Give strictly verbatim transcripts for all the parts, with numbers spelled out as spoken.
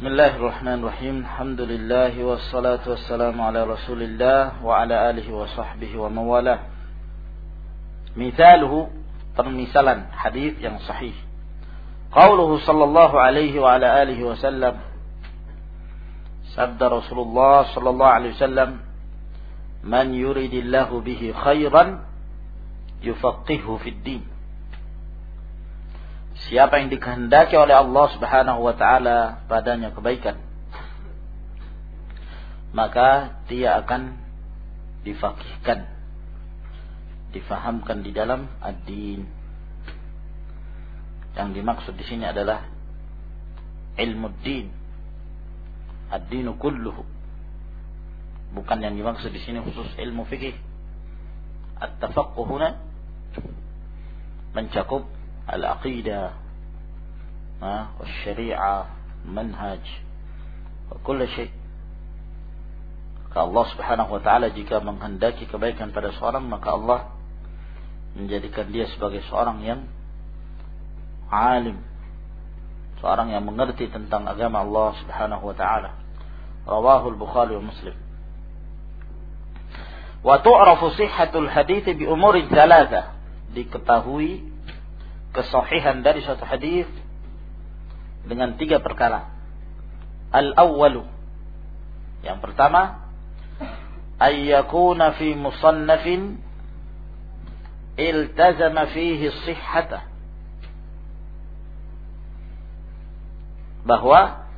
Bismillahirrahmanirrahim. Alhamdulillah wassalatu wassalamu ala Rasulillah wa ala alihi wa sahbihi wa mawalah. Mithaluhu, permisalan hadis yang sahih. Qauluhu sallallahu alaihi wa ala alihi wasallam. Sabda Rasulullah sallallahu alaihi wasallam, "Man yuridillahu bihi khairan yufaqihuhu fid din." Siapa yang dikehendaki oleh Allah Subhanahu wa taala padanya kebaikan, maka dia akan difaqihkan, difahamkan di dalam ad-din. Yang dimaksud di sini adalah ilmu din, ad-dinu kulluhu. Bukan yang dimaksud di sini khusus ilmu fikih. At-tafaqquh huna mencakup al-aqidah, والشريعة, manhaj, وكل شيء. Allah Subhanahu wa taala jika menghendaki kebaikan pada seorang, maka Allah menjadikan dia sebagai seorang yang alim, seorang yang mengerti tentang agama Allah Subhanahu wa taala. Rawahu al-Bukhari wa Muslim. Wa tu'rafu sihhatul hadits bi umurin thalatha. Diketahui kesahihan dari suatu hadis dengan tiga perkara. Al-awwalu, yang pertama, ayyakuna fi musannafin iltazama fihi sihhata, bahwa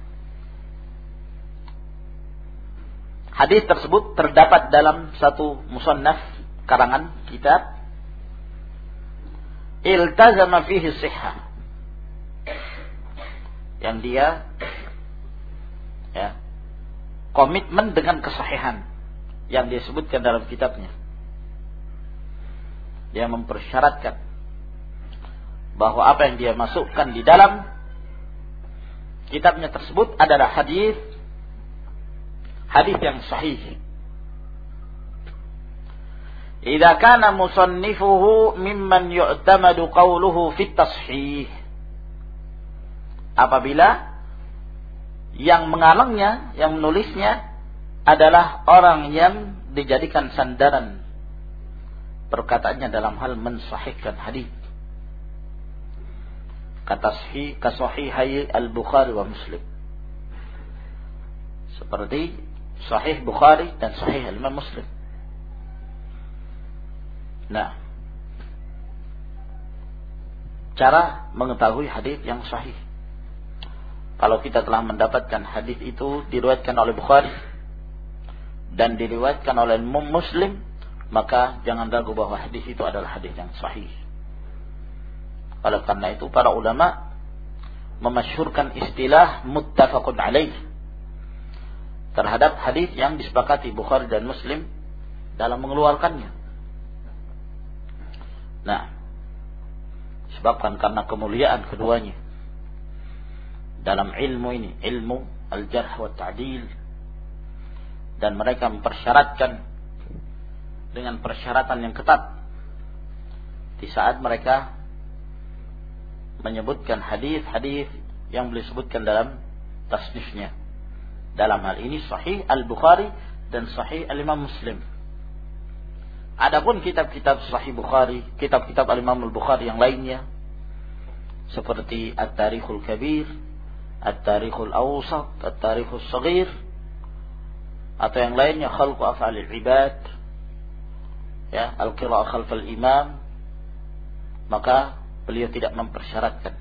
hadis tersebut terdapat dalam satu musannaf, karangan kitab, iltazama fihi sihhah, yang dia ya komitmen dengan kesahihan yang dia sebutkan dalam kitabnya. Dia mempersyaratkan bahwa apa yang dia masukkan di dalam kitabnya tersebut adalah hadis hadis yang sahih. Idza kana musannifuhu mimman yu'tamadu qawluhu fit tashih. Apabila yang mengalangnya, yang menulisnya adalah orang yang dijadikan sandaran perkataannya dalam hal mensahihkan hadis. Kata sahih, kasahihai al-Bukhari wa Muslim. Seperti sahih Bukhari dan sahih Imam Muslim. Nah, cara mengetahui hadis yang sahih. Kalau kita telah mendapatkan hadis itu diriwayatkan oleh Bukhari dan diriwayatkan oleh Muslim, maka jangan ragu bahwa hadis itu adalah hadis yang sahih. Oleh karena itu para ulama memasyhurkan istilah muttafaqun alaih terhadap hadis yang disepakati Bukhari dan Muslim dalam mengeluarkannya. Nah, sebabkan karena kemuliaan keduanya dalam ilmu ini, ilmu al-jarh wa ta'dil, dan mereka mempersyaratkan dengan persyaratan yang ketat di saat mereka menyebutkan hadis-hadis yang boleh disebutkan dalam tasnifnya. Dalam hal ini sahih al-Bukhari dan sahih al-Imam Muslim. Adapun kitab-kitab Sahih Bukhari, kitab-kitab Al-Imam Al-Bukhari yang lainnya seperti At-Tarikhul Kabir, At-Tarikhul Awsat, At-Tarikhul Saghir, atau yang lainnya Khalqu Af'alil Ibad, ya, Al-Qira'ah Khalfal Imam, maka beliau tidak mempersyaratkan.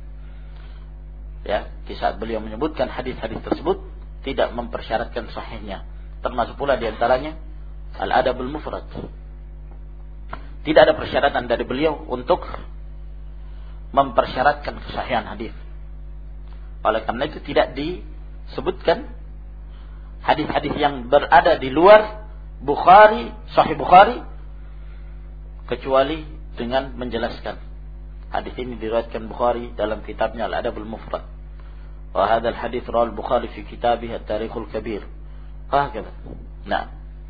Ya, di saat beliau menyebutkan hadis-hadis tersebut tidak mempersyaratkan sahihnya. Termasuk pula di antaranya Al-Adabul Mufrad. Tidak ada persyaratan dari beliau untuk mempersyaratkan kesahihan hadis. Oleh karena itu tidak disebutkan hadis-hadis yang berada di luar Bukhari, Sahih Bukhari, kecuali dengan menjelaskan hadis ini diriwayatkan Bukhari dalam kitabnya Al-Adabul Mufrad. Wa hadzal hadits rawal Bukhari fi kitabih At-Tarikhul Kabir. Hakeza. Nah.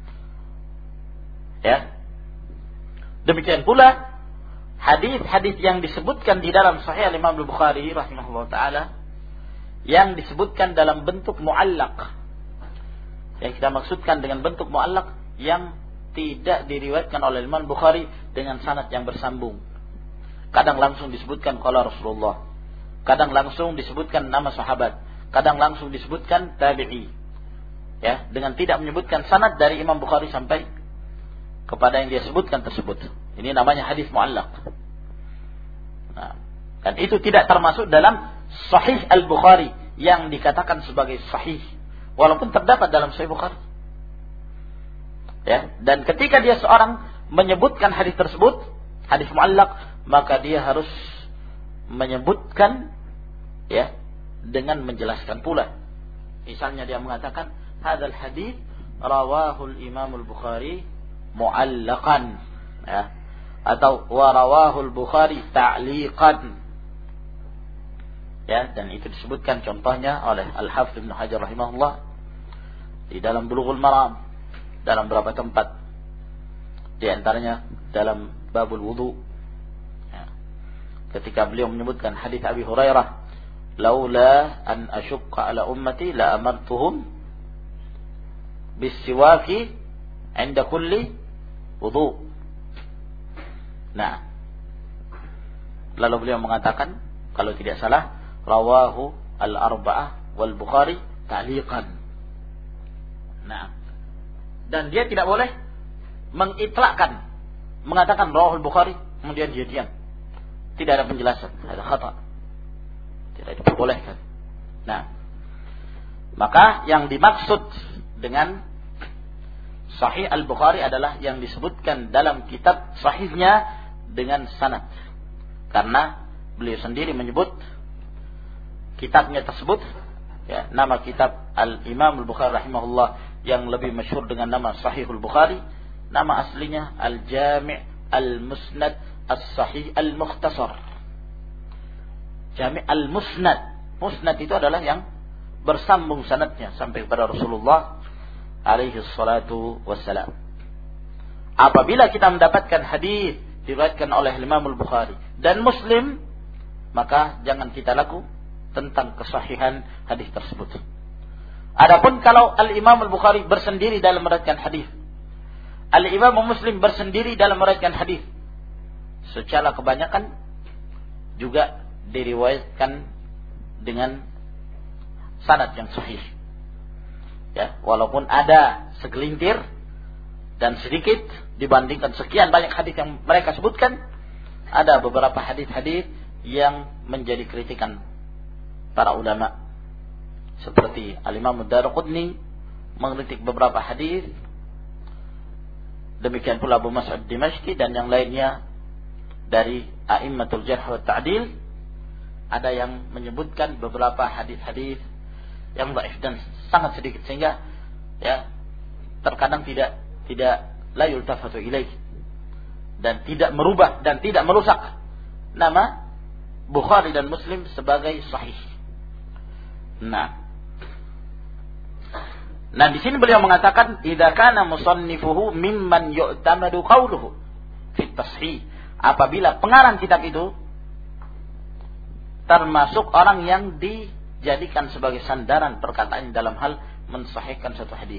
Ya. Demikian pula hadis-hadis yang disebutkan di dalam Sahih Imam Al-Bukhari rahimahullah taala yang disebutkan dalam bentuk mu'allaq. Yang kita maksudkan dengan bentuk mu'allaq yang tidak diriwayatkan oleh Imam Bukhari dengan sanad yang bersambung. Kadang langsung disebutkan qala Rasulullah, kadang langsung disebutkan nama sahabat, kadang langsung disebutkan tabi'i. Ya, dengan tidak menyebutkan sanad dari Imam Bukhari sampai kepada yang dia sebutkan tersebut. Ini namanya hadis mu'allaq. Nah, dan itu tidak termasuk dalam Sahih Al-Bukhari yang dikatakan sebagai sahih, walaupun terdapat dalam Sahih Bukhari. Ya, dan ketika dia seorang menyebutkan hadis tersebut, hadis mu'allaq, maka dia harus menyebutkan ya dengan menjelaskan pula. Misalnya dia mengatakan hadzal hadis rawahul Imam Al-Bukhari mu'allaqan, ya, atau wa rawahul Bukhari ta'liqan. Ya, dan itu disebutkan contohnya oleh Al-Hafidz Ibnu Hajar rahimahullah di dalam Bulughul Maram dalam beberapa tempat. Di antaranya dalam babul wudu. Ya. Ketika beliau menyebutkan hadis Abi Hurairah, "Laula an asyqa ala ummati la amartuhum bis-siwaki 'inda kulli wudu." Nah, lalu beliau mengatakan, kalau tidak salah, rawahu al-arba'ah wal Bukhari ta'liqan. Nah, dan dia tidak boleh mengitlakkan, mengatakan rawahul Bukhari kemudian dia diam. Tidak ada penjelasan, ada khata. Tidak diperbolehkan. Nah, maka yang dimaksud dengan Sahih Al-Bukhari adalah yang disebutkan dalam kitab sahihnya dengan sanad. Karena beliau sendiri menyebut kitabnya tersebut, ya, nama kitab Al-Imam Al-Bukhari rahimahullah yang lebih masyhur dengan nama Sahihul Bukhari, nama aslinya Al-Jami' Al-Musnad As-Sahih Al-Mukhtasar. Jami' Al-Musnad. Musnad itu adalah yang bersambung sanadnya sampai kepada Rasulullah alaihi salatu wassalam. Apabila kita mendapatkan hadis diriwayatkan oleh Imam Al-Bukhari dan Muslim, maka jangan kita laku tentang kesahihan hadis tersebut. Adapun kalau Al-Imam Al-Bukhari bersendiri dalam meriwayatkan hadis, Al-Imam Muslim bersendiri dalam meriwayatkan hadis, secara kebanyakan juga diriwayatkan dengan sanad yang sahih. Ya, walaupun ada segelintir dan sedikit dibandingkan sekian banyak hadis yang mereka sebutkan, ada beberapa hadis-hadis yang menjadi kritikan para ulama. Seperti Al-Imam Ad-Darqutni mengkritik beberapa hadis, demikian pula Abu Mas'ud Dimashqi dan yang lainnya dari A'immatul Jarh wa Ta'dil, ada yang menyebutkan beberapa hadis-hadis yang dhaif dan sangat sedikit, sehingga ya terkadang tidak tidak la yultafatu ilaih, dan tidak merubah dan tidak merusak nama Bukhari dan Muslim sebagai sahih. Nah, nah di sini beliau mengatakan idza kana musannifuhu mimman yu'tamadu qawluhu fi tashih, apabila pengarang kitab itu termasuk orang yang dijadikan sebagai sandaran perkataan dalam hal mensahihkan satu hadis,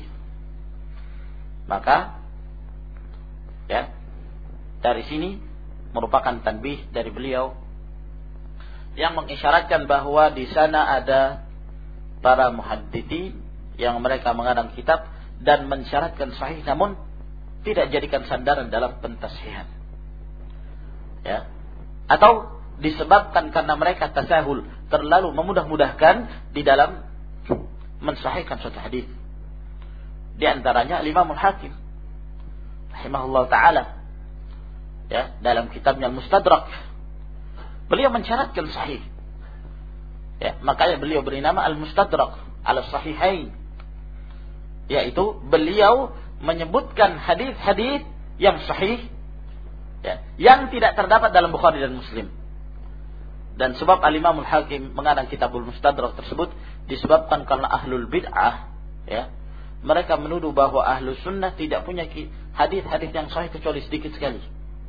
maka ya dari sini merupakan tanbih dari beliau yang mengisyaratkan bahwa di sana ada para muhadditsin yang mereka mengarang kitab dan mensyaratkan sahih namun tidak jadikan sandaran dalam pentashihan, ya, atau disebabkan karena mereka tasahul, terlalu memudah-mudahkan di dalam mensahihkan suatu hadis. Di antaranya Imam Al-Hakim rahimahullah taala, ya, dalam kitabnya Mustadrak beliau mensyaratkan sahih, ya, makanya beliau beri nama Al-Mustadrak ala Sahihain, yaitu beliau menyebutkan hadis-hadis yang sahih, ya, yang tidak terdapat dalam Bukhari dan Muslim. Dan sebab Al-Imam Al-Hakim mengarang kitabul Mustadrak tersebut disebabkan karena ahlul bid'ah, ya, mereka menuduh bahwa ahlu sunnah tidak punya hadis-hadis yang sahih kecuali sedikit sekali.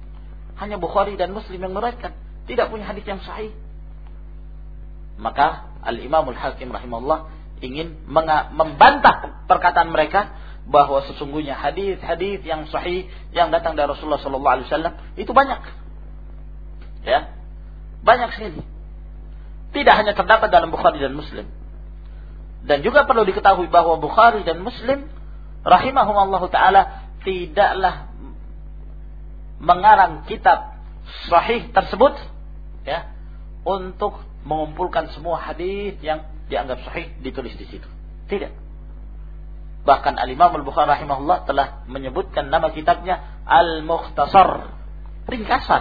Hanya Bukhari dan Muslim yang meriwayatkan, tidak punya hadis yang sahih. Maka Al-Imamul Hakim rahimahullah ingin membantah perkataan mereka bahwa sesungguhnya hadis-hadis yang sahih yang datang dari Rasulullah sallallahu alaihi wasallam itu banyak. Ya. Banyak sekali. Tidak hanya terdapat dalam Bukhari dan Muslim. Dan juga perlu diketahui bahwa Bukhari dan Muslim rahimahumullah taala tidaklah mengarang kitab sahih tersebut ya untuk mengumpulkan semua hadis yang dianggap sahih ditulis di situ. Tidak. Bahkan Al-Imam Al-Bukhari rahimahullah telah menyebutkan nama kitabnya Al-Mukhtasar, ringkasan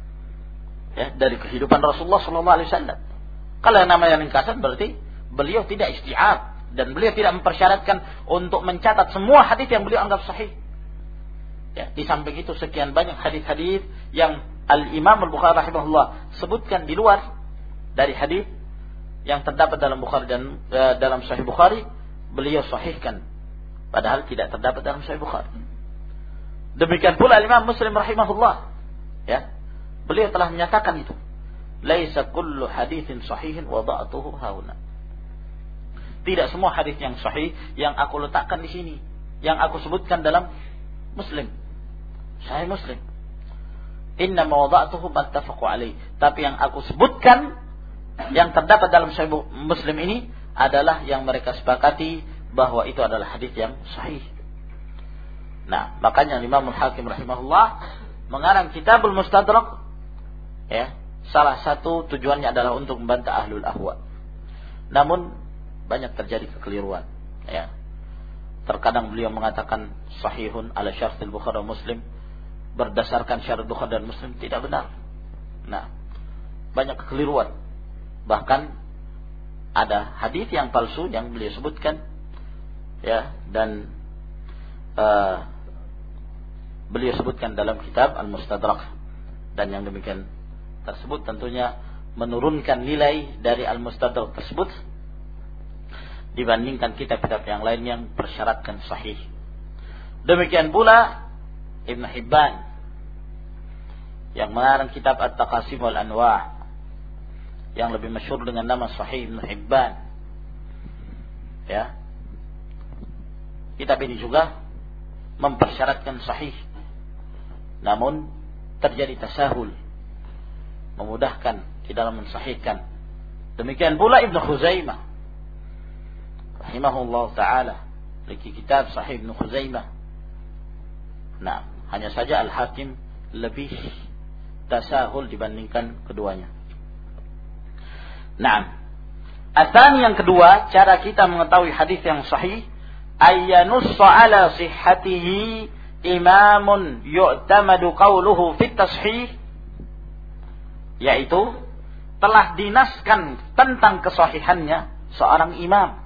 ya dari kehidupan Rasulullah sallallahu alaihi wasallam. Kalau yang namanya ringkasan berarti beliau tidak isti'ab dan beliau tidak mempersyaratkan untuk mencatat semua hadis yang beliau anggap sahih. Ya, di samping itu sekian banyak hadis-hadis yang Al-Imam Al-Bukhari rahimahullah sebutkan di luar dari hadis yang terdapat dalam Bukhari dan uh, dalam Sahih Bukhari, beliau sahihkan padahal tidak terdapat dalam Sahih Bukhari. Demikian pula Imam Muslim rahimahullah, ya. Beliau telah menyatakan itu. Laisa kullu haditsin sahihin wada'tuhu hauna. Tidak semua hadis yang sahih yang aku letakkan di sini, yang aku sebutkan dalam Muslim. Sahih Muslim. Inna ma wada'tuhu mattafaqu alaih. Tapi yang aku sebutkan yang terdapat dalam Sahih Muslim ini adalah yang mereka sepakati bahwa itu adalah hadis yang sahih. Nah, makanya Imam Al-Hakim rahimahullah mengarang Kitabul Mustadrak, ya. Salah satu tujuannya adalah untuk membantah ahlul ahwa. Namun banyak terjadi kekeliruan, ya. Terkadang beliau mengatakan sahihun ala syartil Bukhari dan Muslim berdasarkan syarat Bukhari dan Muslim, tidak benar. Nah, banyak kekeliruan. Bahkan ada hadis yang palsu yang beliau sebutkan, ya, dan uh, beliau sebutkan dalam kitab Al-Mustadrak, dan yang demikian tersebut tentunya menurunkan nilai dari Al-Mustadrak tersebut dibandingkan kitab-kitab yang lain yang bersyaratkan sahih. Demikian pula Ibn Hibban yang mengarang kitab At-Taqasim wal Anwa' yang lebih masyhur dengan nama Sahih Ibn Hibban. Ya. Kitab ini juga mempersyaratkan sahih. Namun terjadi tasahul, memudahkan di dalam mensahihkan. Demikian pula Ibnu Khuzaimah rahimahullah taala, memiliki kitab Sahih Ibnu Khuzaimah. Nah, hanya saja Al-Hakim lebih tasahul dibandingkan keduanya. Nah, asani yang kedua, cara kita mengetahui hadis yang sahih, ayyanussa ala sihhatihi imamun yu'tamadu qawluhu fit tashih, yaitu telah dinaskan tentang kesahihannya seorang imam.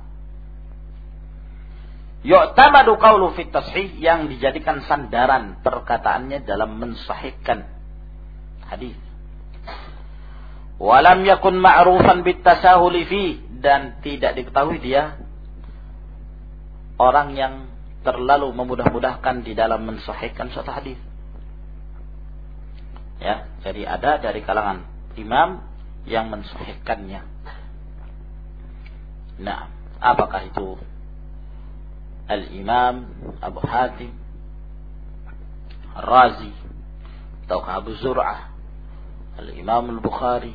Yu'tamadu qawluhu fit tashih, yang dijadikan sandaran perkataannya dalam mensahihkan hadis. Walam yakun ma'rufan bitasahuli fi, dan tidak diketahui dia orang yang terlalu memudah-mudahkan di dalam mensahihkan suatu hadis. Ya, jadi ada dari kalangan imam yang mensahihkannya. Nah, apakah itu Al-Imam Abu Hatim Ar-Razi atau Abu Zur'ah, Al-Imam Al-Bukhari,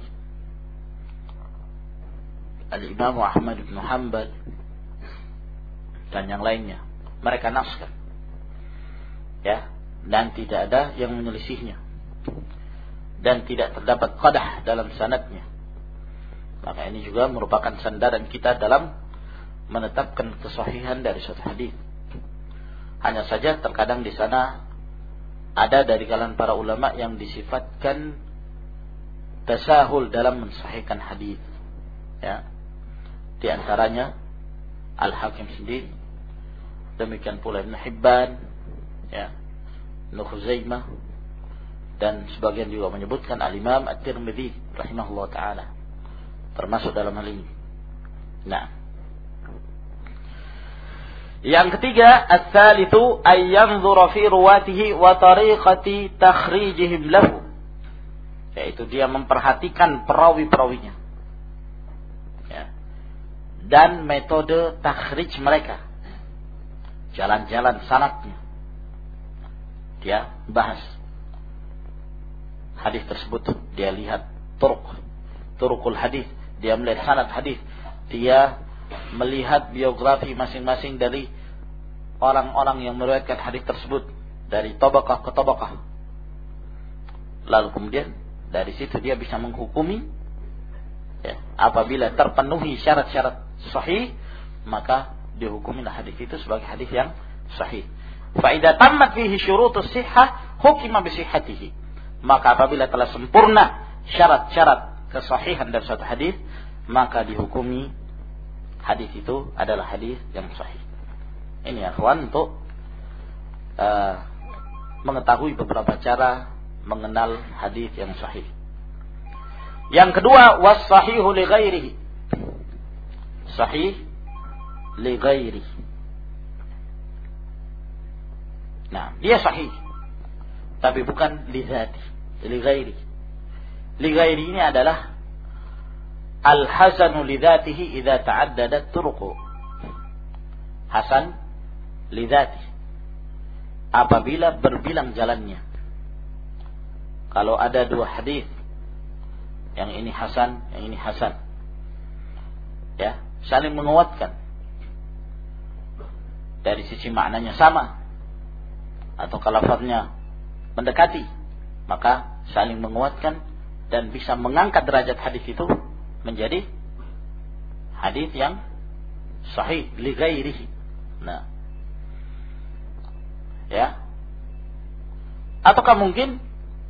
Al-Imam Ahmad bin Hanbal dan yang lainnya, mereka naskan, ya, dan tidak ada yang menyelisihnya, dan tidak terdapat qadah dalam sanadnya. Maka ini juga merupakan sandaran kita dalam menetapkan kesahihan dari suatu hadis. Hanya saja terkadang di sana ada dari kalangan para ulama yang disifatkan tasahul dalam mensahihkan hadis, ya. Di antaranya Al-Hakim sendiri, demikian pula Ibn Hibban, ya, Ibn Khuzaimah, dan sebagian juga menyebutkan Al-Imam At-Tirmidzi rahimahullah taala termasuk dalam hal ini. Nah, yang ketiga, ats-tsalitsu ay yanzura fi ruwatihi wa tariqati takhrijihim lahu, yaitu dia memperhatikan perawi-perawinya, ya, dan metode takhrij mereka, jalan-jalan sanadnya. Dia bahas hadis tersebut, dia lihat turuk, turukul hadis, dia melihat sanad hadis, dia melihat biografi masing-masing dari orang-orang yang meriwayatkan hadis tersebut dari tabaqah ke tabaqah. Lalu kemudian dari situ dia bisa menghukumi, ya, apabila terpenuhi syarat-syarat sahih, maka dihukumilah hadis itu sebagai hadis yang sahih. Fa idza tammat fihi syurutus sihhah hukima bi sihhatihi. Maka apabila telah sempurna syarat-syarat kesahihan dari suatu hadis, maka dihukumi hadis itu adalah hadis yang sahih. Ini ya kawan, untuk uh, mengetahui beberapa cara mengenal hadis yang sahih. Yang kedua, was sahihu li ghairihi. Sahih li ghairihi. Nah, dia sahih tapi bukan li dzati, li ghairi. Li ghairi ini adalah al-hasanu li dzatihi idza ta'addadat turuqu. Hasan li dzati, apabila berbilang jalannya. Kalau ada dua hadis, yang ini hasan, yang ini hasan, ya, saling menguatkan. Dari sisi maknanya sama, atau lafaznya mendekati, maka saling menguatkan dan bisa mengangkat derajat hadis itu menjadi hadis yang sahih li ghairihi. Nah, ya, ataukah mungkin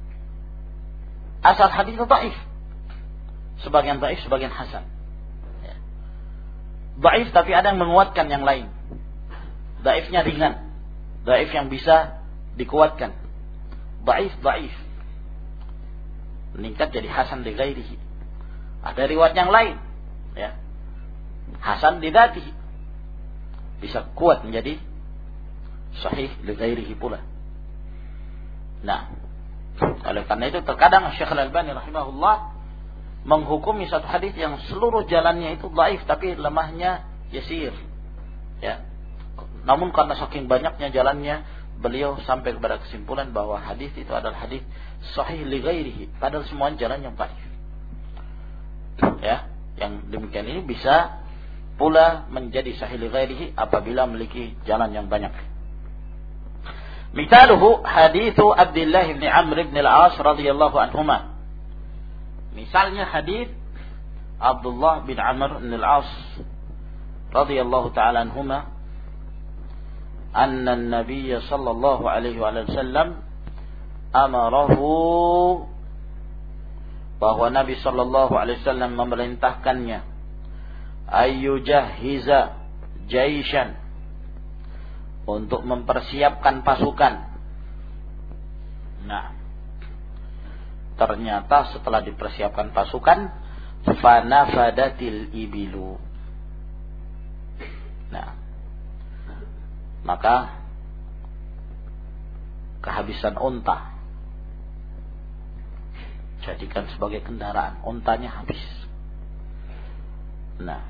asal hadis itu dhaif, sebagian dhaif, sebagian hasan, ya. Dhaif tapi ada yang menguatkan yang lain. Dhaifnya ringan, dhaif yang bisa dikuatkan. Dhaif, dhaif meningkat jadi hasan li ghairihi. Ada riwayat yang lain, ya, hasan li dzatihi, bisa kuat menjadi sahih li ghairihi pula. Nah, oleh karena itu terkadang Syekh Al-Albani rahimahullah menghukumi satu hadis yang seluruh jalannya itu dhaif tapi lemahnya yasir, ya. Namun karena saking banyaknya jalannya, beliau sampai kepada kesimpulan bahwa hadis itu adalah hadis sahih li ghairihi, padahal semua jalan yang dhaif. Ya, yang demikian ini bisa pula menjadi sahih li ghairihi apabila memiliki jalan yang banyak. Misaluhu hadithu Abdullah bin Amr bin al-As radhiyallahu anhuma. Misalnya hadis Abdullah bin Amr bin al-As radhiyallahu ta'ala anhuma, anna an-nabiy sallallahu alaihi wasallam amarahu, bahwa Nabi sallallahu alaihi wasallam memerintahkannya, ayyujahiza jaishan, untuk mempersiapkan pasukan. Nah, ternyata setelah dipersiapkan pasukan, fanafadatil ibilu. Nah, maka kehabisan unta, jadikan sebagai kendaraan, untanya habis. Nah,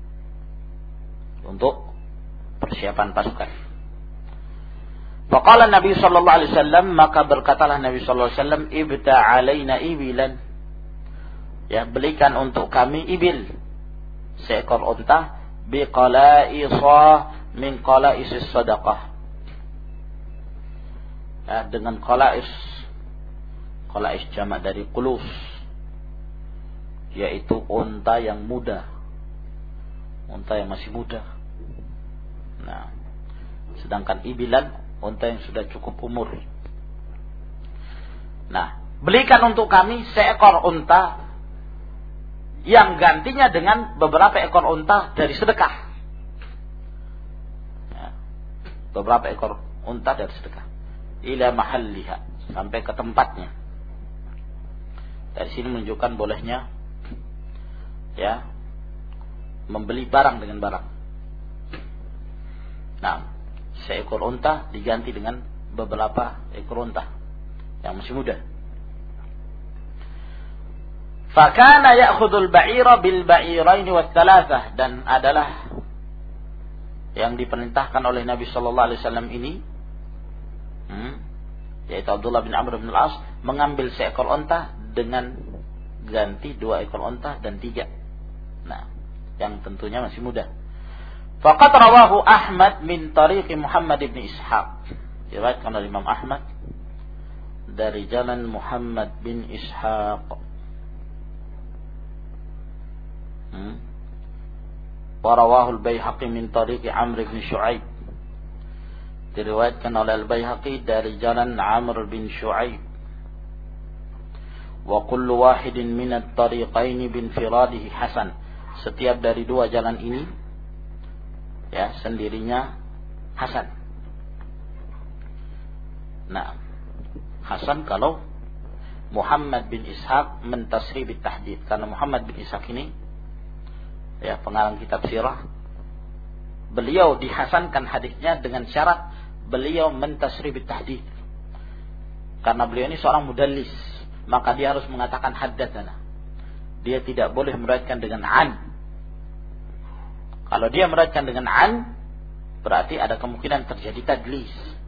untuk persiapan pasukan. Faqala Nabi sallallahu alaihi wasallam, maka berkatalah Nabi sallallahu alaihi wasallam, ibta alaina ibilan, ya, belikan untuk kami ibil, seekor unta, biqalaisa min qalaisis sadaqah, ya, dengan qalais. Qalais jamak dari qulus, yaitu unta yang muda, unta yang masih muda. Nah, sedangkan ibilan unta yang sudah cukup umur. Nah, belikan untuk kami seekor unta yang gantinya dengan beberapa ekor unta dari sedekah. Ya, beberapa ekor unta dari sedekah. Ila mahalliha, sampai ke tempatnya. Dari sini menunjukkan bolehnya, ya, membeli barang dengan barang. Nah, seekor unta diganti dengan beberapa ekor unta yang masih muda. Fakana ya'khudul ba'ira bil ba'iraini wat thalathah, dan adalah yang diperintahkan oleh Nabi sallallahu alaihi wasallam ini hmm, yaitu Abdullah bin Amr bin Al-As mengambil seekor onta dengan ganti dua ekor onta dan tiga. Nah, yang tentunya masih muda. Faqad rawahu Ahmad min tariq Muhammad bin Ishaq. Diriwayatkan oleh Imam Ahmad dari jalan Muhammad bin Ishaq. Hmm. Wa rawahu al-Baihaqi min tariq Amr bin Shu'aib. Diriwayatkan oleh Al-Baihaqi dari jalan Amr bin Shu'aib. Wa kullu wahidin min at-tariqain bin firadihi hasan. Setiap dari dua jalan ini ya sendirinya hasan. Nah, hasan kalau Muhammad bin Ishaq mentasrih bitahdid, karena Muhammad bin Ishaq ini ya pengarang kitab sirah, beliau dihasankan hadisnya dengan syarat beliau mentasrih bitahdid. Karena beliau ini seorang mudallis, maka dia harus mengatakan haddatsana. Dia tidak boleh meriwayatkan dengan an. Kalau dia meriwayatkan dengan an, berarti ada kemungkinan terjadi tadlis.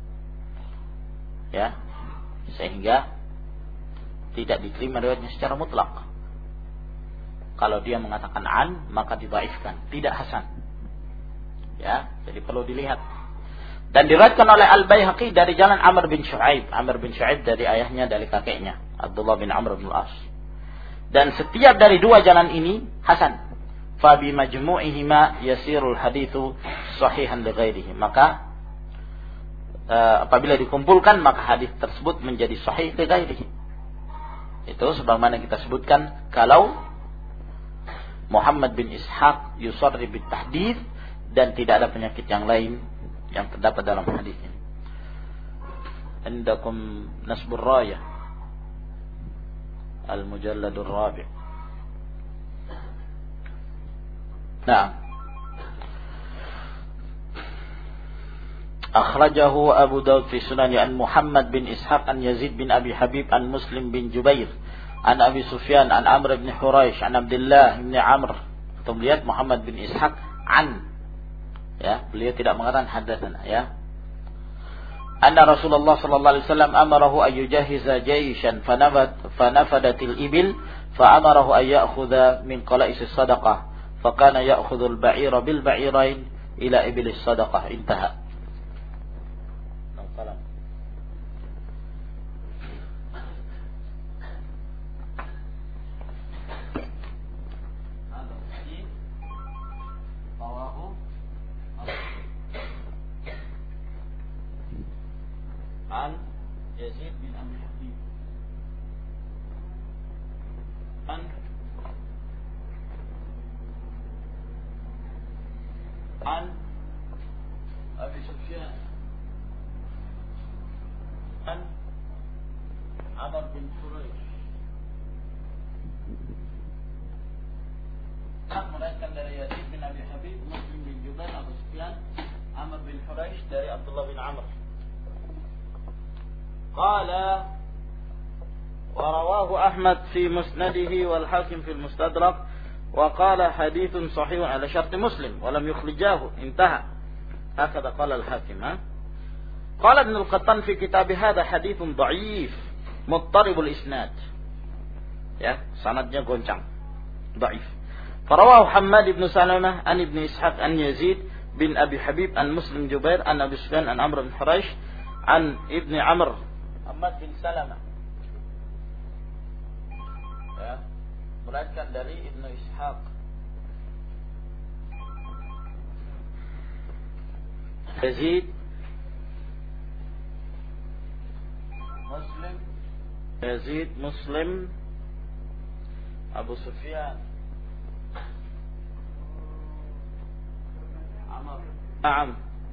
Ya. Sehingga tidak diterima riwayatnya secara mutlak. Kalau dia mengatakan an, maka didhaifkan, tidak hasan. Ya, jadi perlu dilihat. Dan diriwayatkan oleh Al-Baihaqi dari jalan Amr bin Shu'aib. Amr bin Shu'aib dari ayahnya, dari kakeknya, Abdullah bin Amr bin Al-As. Dan setiap dari dua jalan ini hasan. Fa bi majmu'ihima yasirul haditsu sahihan li ghairihi. Maka uh, apabila dikumpulkan maka hadis tersebut menjadi sahih li ghairihi. Itu sebagaimana kita sebutkan, kalau Muhammad bin Ishaq yusarri bit tahdits dan tidak ada penyakit yang lain yang terdapat dalam hadis ini. Indakum nasbur rayah al-mujalladur rabi'. Nah, akhrajahu Abu Dawud fi Sunan an Muhammad bin Ishaq an Yazid bin Abi Habib an Muslim bin Jubair an Abi Sufyan an Amr bin Huraish an Abdullah bin Amr. Kita lihat Muhammad bin Ishaq an, ya, beliau tidak mengatakan hadatsana, ya. Anna Rasulullah sallallahu alaihi wasallam amarahu ay yujahiza jayshan fanafad fanafadatil ibil fa amarahu ay ya'khudha min qala'is sadaqah fa kana ya'khudhu al-ba'ira bil ba'irain ila ibilis sadaqah. Intaha. عن يزيد بن أبي حبيب عن عن أبي سفيان عن عمر بن حريش meriwayatkan dari Yazid bin Abi Habib, Muslim bin Jubair, Abu Sufyan, Amr bin Huraish dari Abdullah bin Amr. قال ورواه أحمد في مسنده والحاكم في المستدرك وقال حديث صحيح على شرط مسلم ولم يخرجاه. انتهى. هكذا قال الحاكم. قال ابن القطان في كتاب هذا حديث ضعيف مضطرب الإسناد. Ya, sanadnya goncang, ضعيف. فرواه حماد بن سلمة عن ابن إسحاق عن يزيد بن أبي حبيب عن مسلم جبير عن أبي سفيان عن عمرو بن حريش عن ابن عمرو Muhammad bin Salamah, ya, meriwayatkan dari Ibnu Ishaq. Yazid Muslim Yazid Muslim Abu Sufyan Amr. Naam.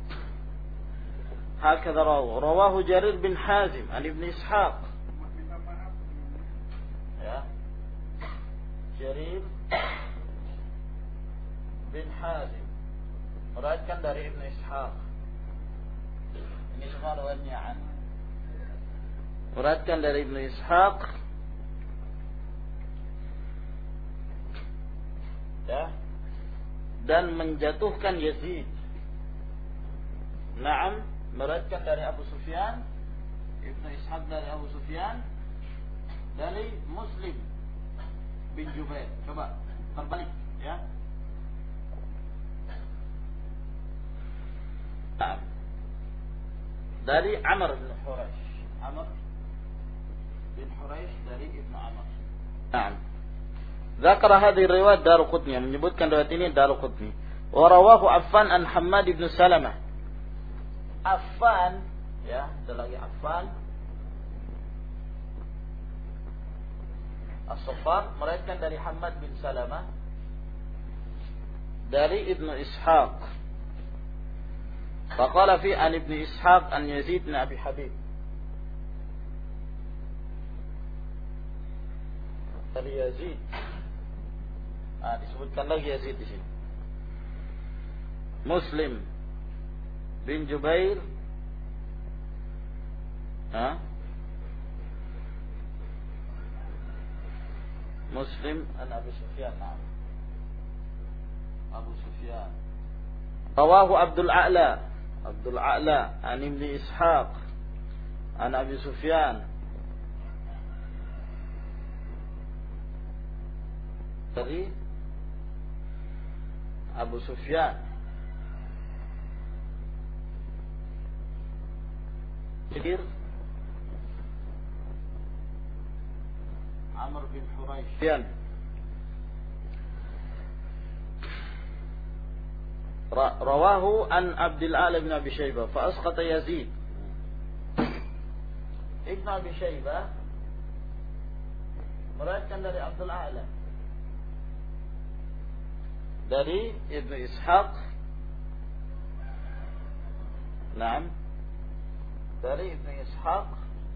هكذا رواه رواه جرير بن حازم عن ابن إسحاق. يا جرير بن حازم meriwayatkan dari Ibnu Ishaq. Ini semua riwayatnya an. Meriwayatkan dari Ibnu Ishaq ya, dan menjatuhkan Yazid. Naam, meriwayatkan dari Abu Sufyan, Ibnu Ishaq dari Abu Sufyan, dari Muslim bin Jubair. Coba terbalik, ya. Naam. Dari Amr bin Huraish. Amr bin Huraish dari Ibnu Amr. Naam. Zakar hadhihi riwayat Daruqutni, menyebutkan riwayat ini Daruqutni. Wa rawahu Affan an Hammad bin Salamah. Affan, ya, ada lagi Affan As-Saffar meriwayatkan dari Hammad bin Salamah dari Ibnu Ishaq. Faqala fi an Ibnu Ishaq an Yazid bin Abi Habib. Dari Yazid. Ah, disebutkan lagi Yazid di sini. Muslim bin Jubair, ha? Muslim an Abi Sufyan, nah. Abu Sufyan. Rawahu Abdul A'la, Abdul A'la an Ibn Ishaq an Abi Sufyan. Dari Abu Sufyan. Fikir Amr bin Huraish. Rawahu an Abdul A'la bin Abi Shaybah fa asqata Yazid. Ibn Abi Shaybah meriwayatkan dari Abdul A'la dari Ibnu Ishaq. Naam. Dari Ibnu Ishaq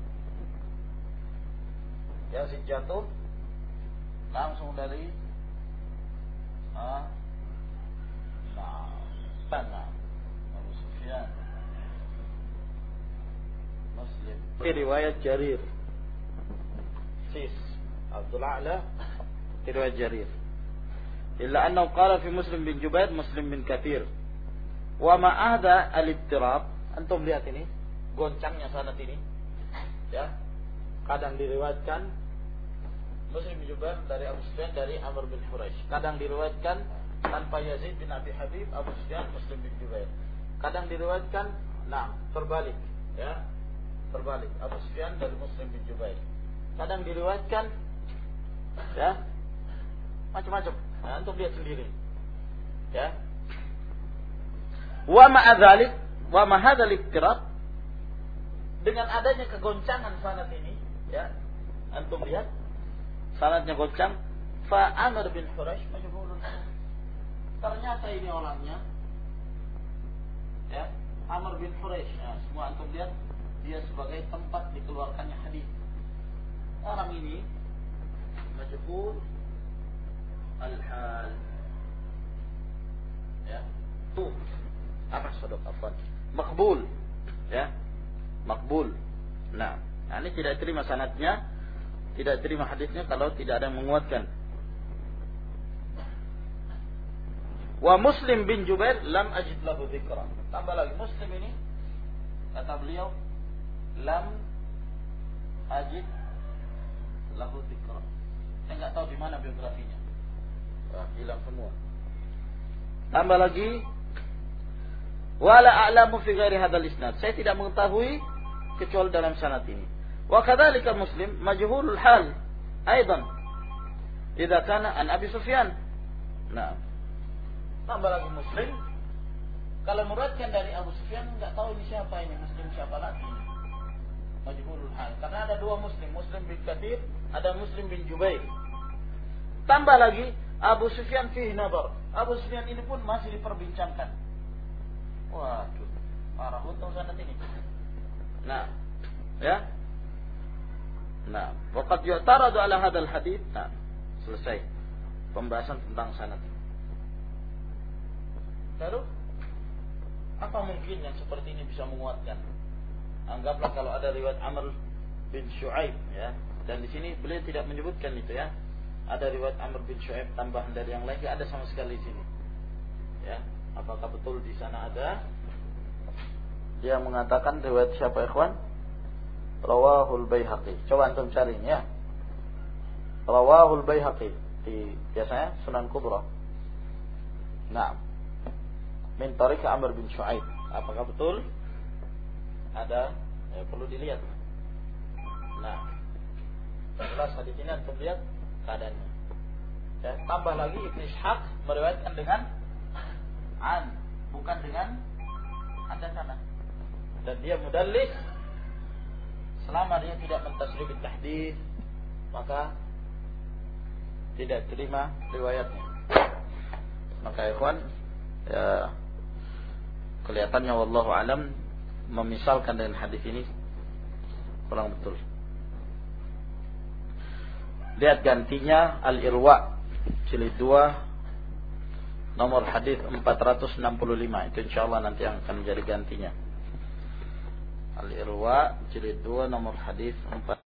Yazid jatuh langsung dari ah, nah, nah, Abu Sufyan. Muslim. Ini riwayat Jarir. Sis Abdul A'la riwayat Jarir. Illa annahu qala fi Muslim bin Jubair, Muslim bin Katsir. Wa ma hadha al-ittirab. Antum lihat ini goncangnya sanad ini, ya. Kadang diriwayatkan Muslim bin Jubair dari Abu Sufyan dari Amr bin Huraish. Kadang diriwayatkan tanpa Yazid bin Abi Habib, Abu Sufyan, Muslim bin Jubair. Kadang diriwayatkan, nah, terbalik, ya. Terbalik, Abu Sufyan dari Muslim bin Jubair. Kadang diriwayatkan, ya, macam-macam. Nah, untuk lihat sendiri, ya. Wa ma'a dzalik, wa ma hadzal ittirab, dengan adanya kegoncangan sanad ini, ya, antum lihat sanadnya goncang. Fa Amr bin Huraish majhulun. Ternyata ini orangnya, ya, Amr bin Huraish. Ya, semua antum lihat dia sebagai tempat dikeluarkannya hadis. Orang ini majhul al-hal, ya. Tuh apa sodok afwan? Makbul, ya. Makbul. Nah, nah, ini tidak terima sanadnya, tidak terima hadisnya kalau tidak ada yang menguatkan. Wa Muslim bin Jubair lam ajid lahu dzikra. Tambah lagi Muslim ini, kata beliau, lam ajid lahu dzikra. Saya enggak tahu di mana biografinya. Wah, hilang semua. Tambah lagi, wala a'lamu fi ghairi hadzal isnad. Saya tidak mengetahui kecuali dalam sanad ini. Wa kadzalika Muslim majhulul hal aidan idza kana an Abi Sufyan. Nah, tambah lagi Muslim kalau meriwayatkan dari Abu Sufyan enggak tahu ini siapa ini, Muslim siapa lagi. Majhulul hal. Karena ada dua Muslim, Muslim bin Katsir, ada Muslim bin Jubair. Tambah lagi Abu Sufyan fihi nadar. Abu Sufyan ini pun masih diperbincangkan. Waduh, parah betul sanad ini. Nah, ya. Nah, waqad yu'taradu ala hadzal hadits. Nah, selesai pembahasan tentang sanad. Lalu apa mungkin yang seperti ini bisa menguatkan? Anggaplah kalau ada riwayat Amr bin Shu'aib, ya. Dan di sini beliau tidak menyebutkan itu, ya. ada riwayat Amr bin Shu'aib tambahan dari yang lain, tidak ada sama sekali di sini. Ya, apakah betul di sana ada? Dia mengatakan riwayat siapa ikhwan? Rawahul Baihaqi. Coba antum cari ya. Rawahul Baihaqi di biasanya Sunan Kubra. Nah, min tariq Amr bin Shu'aib. Apakah betul? Ada, ya, perlu dilihat. Nah, jelas hadis ini antum lihat keadaannya. Ya, tambah lagi Ibnu Ishaq meriwayatkan dengan an, bukan dengan haddatsana. Dan dia mudallis selama dia tidak mentasrih tahdits, maka tidak terima riwayatnya. Maka ikhwan, ya kelihatannya wallahu alam memisalkan dengan hadis ini kurang betul. Lihat gantinya Al-Irwa jilid dua nomor hadis empat ratus enam puluh lima. Itu insyaallah nanti yang akan menjadi gantinya. Al-Irwa jilid dua nomor hadis empat